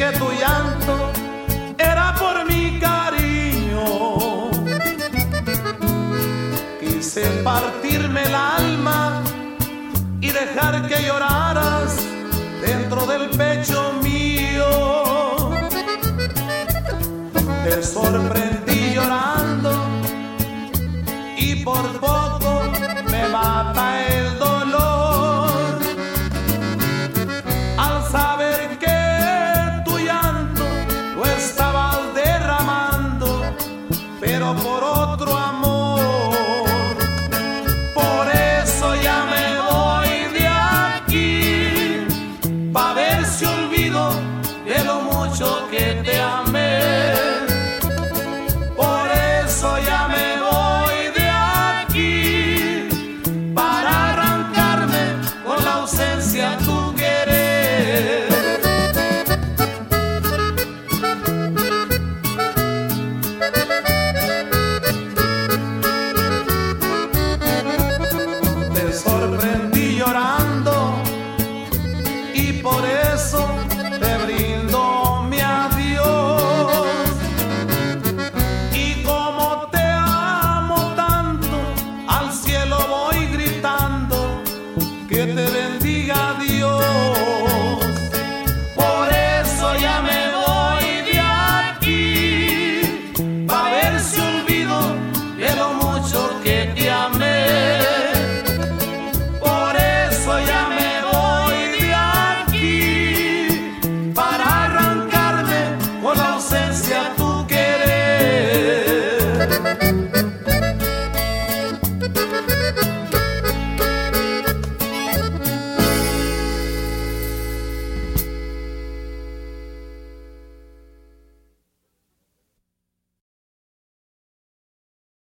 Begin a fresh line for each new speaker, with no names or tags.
tu llanto era por mi cariño. Quise partirme el alma y dejar que lloraras dentro del pecho mío. Te sorprendí llorando y por poco me mata el dolor al saber que tu llanto lo estabas derramando, pero por